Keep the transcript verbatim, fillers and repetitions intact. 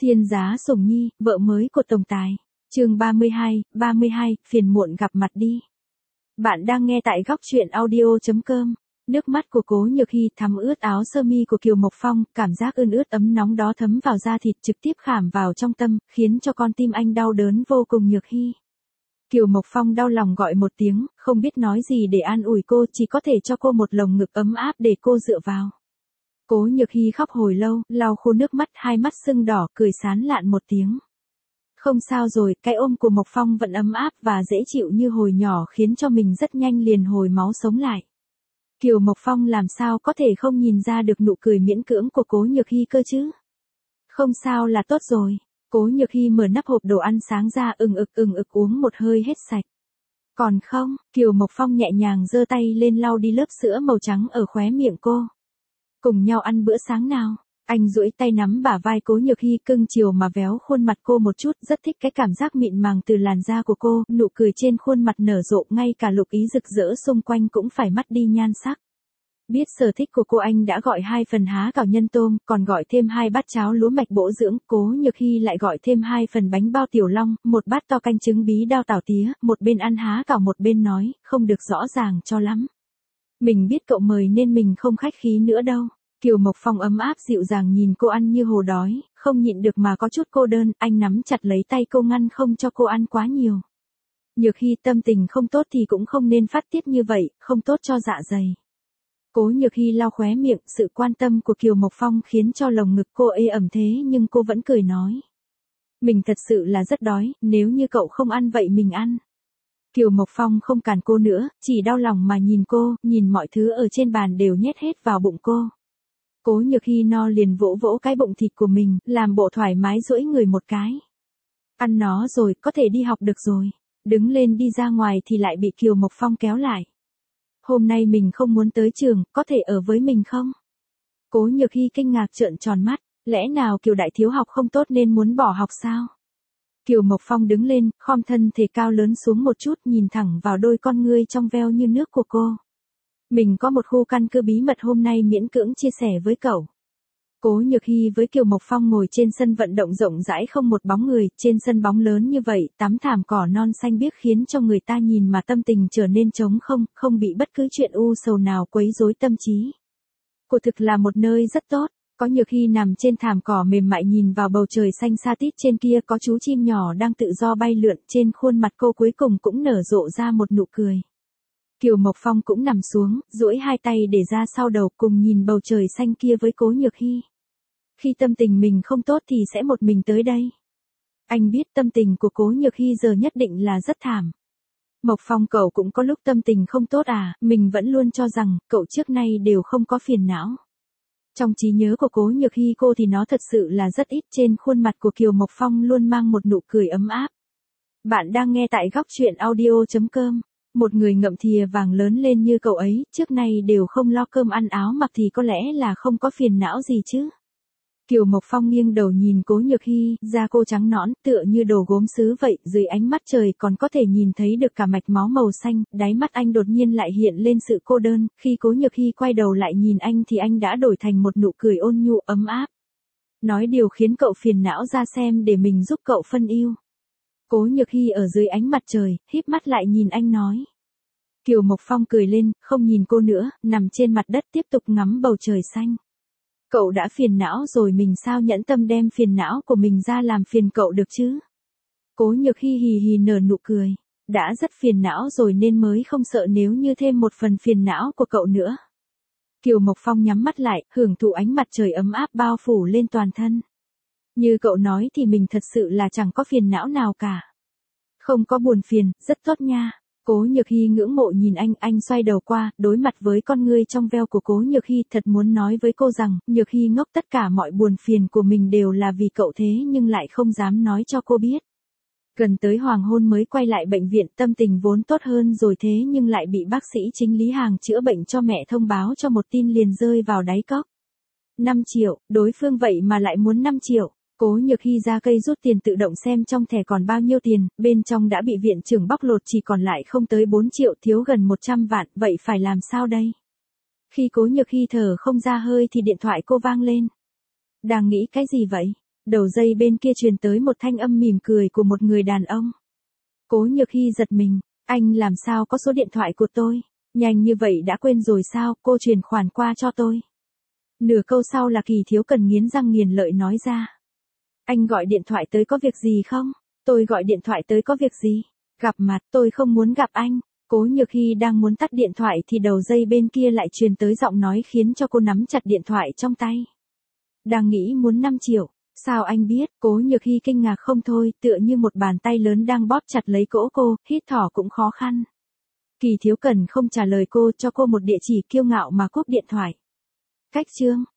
Thiên giá sủng nhi, vợ mới của tổng tài. Chương ba mươi hai, ba mươi hai, phiền muộn gặp mặt đi. Bạn đang nghe tại góc truyện audio chấm com. Nước mắt của Cố Nhược Hi thấm ướt áo sơ mi của Kiều Mộc Phong, cảm giác ươn ướt ấm nóng đó thấm vào da thịt trực tiếp khảm vào trong tâm, khiến cho con tim anh đau đớn vô cùng. Nhược Hi. Kiều Mộc Phong đau lòng gọi một tiếng, không biết nói gì để an ủi cô, chỉ có thể cho cô một lồng ngực ấm áp để cô dựa vào. Cố Nhược Hi khóc hồi lâu, lau khô nước mắt, hai mắt sưng đỏ, cười sán lạn một tiếng. Không sao rồi, cái ôm của Mộc Phong vẫn ấm áp và dễ chịu như hồi nhỏ, khiến cho mình rất nhanh liền hồi máu sống lại. Kiều Mộc Phong làm sao có thể không nhìn ra được nụ cười miễn cưỡng của Cố Nhược Hi cơ chứ? Không sao là tốt rồi. Cố Nhược Hi mở nắp hộp đồ ăn sáng ra, ừng ực ừng ực uống một hơi hết sạch. Còn không, Kiều Mộc Phong nhẹ nhàng giơ tay lên lau đi lớp sữa màu trắng ở khóe miệng cô. Cùng nhau ăn bữa sáng nào. Anh duỗi tay nắm bả vai Cố Nhược Hi, cưng chiều mà véo khuôn mặt cô một chút, rất thích cái cảm giác mịn màng từ làn da của cô, nụ cười trên khuôn mặt nở rộ, ngay cả lục ý rực rỡ xung quanh cũng phải mất đi nhan sắc. Biết sở thích của cô, anh đã gọi hai phần há cảo nhân tôm, còn gọi thêm hai bát cháo lúa mạch bổ dưỡng. Cố Nhược Hi lại gọi thêm hai phần bánh bao tiểu long, một bát to canh trứng bí đao tảo tía, một bên ăn há cảo một bên nói, không được rõ ràng cho lắm. Mình biết cậu mời nên mình không khách khí nữa đâu. Kiều Mộc Phong ấm áp dịu dàng nhìn cô ăn như hồ đói, không nhịn được mà có chút cô đơn, anh nắm chặt lấy tay cô ngăn không cho cô ăn quá nhiều. Nhược Hi, tâm tình không tốt thì cũng không nên phát tiết như vậy, không tốt cho dạ dày. Cố Nhược Hi lau khóe miệng, sự quan tâm của Kiều Mộc Phong khiến cho lồng ngực cô ê ẩm thế nhưng cô vẫn cười nói. Mình thật sự là rất đói, nếu như cậu không ăn vậy mình ăn. Kiều Mộc Phong không cản cô nữa, chỉ đau lòng mà nhìn cô, nhìn mọi thứ ở trên bàn đều nhét hết vào bụng cô. Cố Nhược Hi no liền vỗ vỗ cái bụng thịt của mình, làm bộ thoải mái duỗi người một cái. Ăn nó rồi, có thể đi học được rồi. Đứng lên đi ra ngoài thì lại bị Kiều Mộc Phong kéo lại. Hôm nay mình không muốn tới trường, có thể ở với mình không? Cố Nhược Hi kinh ngạc trợn tròn mắt, lẽ nào Kiều đại thiếu học không tốt nên muốn bỏ học sao? Kiều Mộc Phong đứng lên, khom thân thể cao lớn xuống một chút, nhìn thẳng vào đôi con ngươi trong veo như nước của cô. Mình có một khu căn cứ bí mật hôm nay miễn cưỡng chia sẻ với cậu. Cố Nhược Hi với Kiều Mộc Phong ngồi trên sân vận động rộng rãi không một bóng người, trên sân bóng lớn như vậy, tắm thảm cỏ non xanh biếc khiến cho người ta nhìn mà tâm tình trở nên trống không, không bị bất cứ chuyện u sầu nào quấy rối tâm trí. Cô thực là một nơi rất tốt, có Nhược Hi nằm trên thảm cỏ mềm mại nhìn vào bầu trời xanh xa tít trên kia, có chú chim nhỏ đang tự do bay lượn, trên khuôn mặt cô cuối cùng cũng nở rộ ra một nụ cười. Kiều Mộc Phong cũng nằm xuống, duỗi hai tay để ra sau đầu cùng nhìn bầu trời xanh kia với Cố Nhược Hi. Khi tâm tình mình không tốt thì sẽ một mình tới đây. Anh biết tâm tình của Cố Nhược Hi giờ nhất định là rất thảm. Mộc Phong, cậu cũng có lúc tâm tình không tốt à? Mình vẫn luôn cho rằng cậu trước nay đều không có phiền não. Trong trí nhớ của Cố Nhược Hi cô thì nó thật sự là rất ít. Trên khuôn mặt của Kiều Mộc Phong luôn mang một nụ cười ấm áp. Bạn đang nghe tại góc truyện audio chấm com. Một người ngậm thìa vàng lớn lên như cậu ấy, trước nay đều không lo cơm ăn áo mặc thì có lẽ là không có phiền não gì chứ. Kiều Mộc Phong nghiêng đầu nhìn Cố Nhược Hi, da cô trắng nõn, tựa như đồ gốm sứ vậy, dưới ánh mắt trời còn có thể nhìn thấy được cả mạch máu màu xanh, đáy mắt anh đột nhiên lại hiện lên sự cô đơn, khi Cố Nhược Hi quay đầu lại nhìn anh thì anh đã đổi thành một nụ cười ôn nhu ấm áp. Nói điều khiến cậu phiền não ra xem để mình giúp cậu phân ưu. Cố Nhược Hi ở dưới ánh mặt trời, híp mắt lại nhìn anh nói. Kiều Mộc Phong cười lên, không nhìn cô nữa, nằm trên mặt đất tiếp tục ngắm bầu trời xanh. Cậu đã phiền não rồi, mình sao nhẫn tâm đem phiền não của mình ra làm phiền cậu được chứ? Cố Nhược Hi hì hì nở nụ cười. Đã rất phiền não rồi nên mới không sợ nếu như thêm một phần phiền não của cậu nữa. Kiều Mộc Phong nhắm mắt lại, hưởng thụ ánh mặt trời ấm áp bao phủ lên toàn thân. Như cậu nói thì mình thật sự là chẳng có phiền não nào cả. Không có buồn phiền, rất tốt nha. Cố Nhược Hi ngưỡng mộ nhìn anh, anh xoay đầu qua, đối mặt với con ngươi trong veo của Cố Nhược Hi, thật muốn nói với cô rằng, Nhược Hi ngốc, tất cả mọi buồn phiền của mình đều là vì cậu thế nhưng lại không dám nói cho cô biết. Gần tới hoàng hôn mới quay lại bệnh viện, tâm tình vốn tốt hơn rồi thế nhưng lại bị bác sĩ chính Lý Hàng chữa bệnh cho mẹ thông báo cho một tin liền rơi vào đáy cốc. năm triệu, đối phương vậy mà lại muốn năm triệu. Cố Nhược Hi ra cây rút tiền tự động xem trong thẻ còn bao nhiêu tiền, bên trong đã bị viện trưởng bóc lột chỉ còn lại không tới bốn triệu, thiếu gần một trăm vạn, vậy phải làm sao đây? Khi Cố Nhược Hi thở không ra hơi thì điện thoại cô vang lên. Đang nghĩ cái gì vậy? Đầu dây bên kia truyền tới một thanh âm mỉm cười của một người đàn ông. Cố Nhược Hy giật mình, anh làm sao có số điện thoại của tôi? Nhanh như vậy đã quên rồi sao, cô chuyển khoản qua cho tôi. Nửa câu sau là Kỳ Thiếu Cần nghiến răng nghiến lợi nói ra. Anh gọi điện thoại tới có việc gì không? Tôi gọi điện thoại tới có việc gì? Gặp mặt, tôi không muốn gặp anh. Cố Nhược Hy đang muốn tắt điện thoại thì đầu dây bên kia lại truyền tới giọng nói khiến cho cô nắm chặt điện thoại trong tay. Đang nghĩ muốn năm triệu. Sao anh biết? Cố Nhược Hy kinh ngạc không thôi, tựa như một bàn tay lớn đang bóp chặt lấy cổ cô, hít thở cũng khó khăn. Kỳ Thiếu Cần không trả lời cô, cho cô một địa chỉ kiêu ngạo mà cúp điện thoại. Cách chương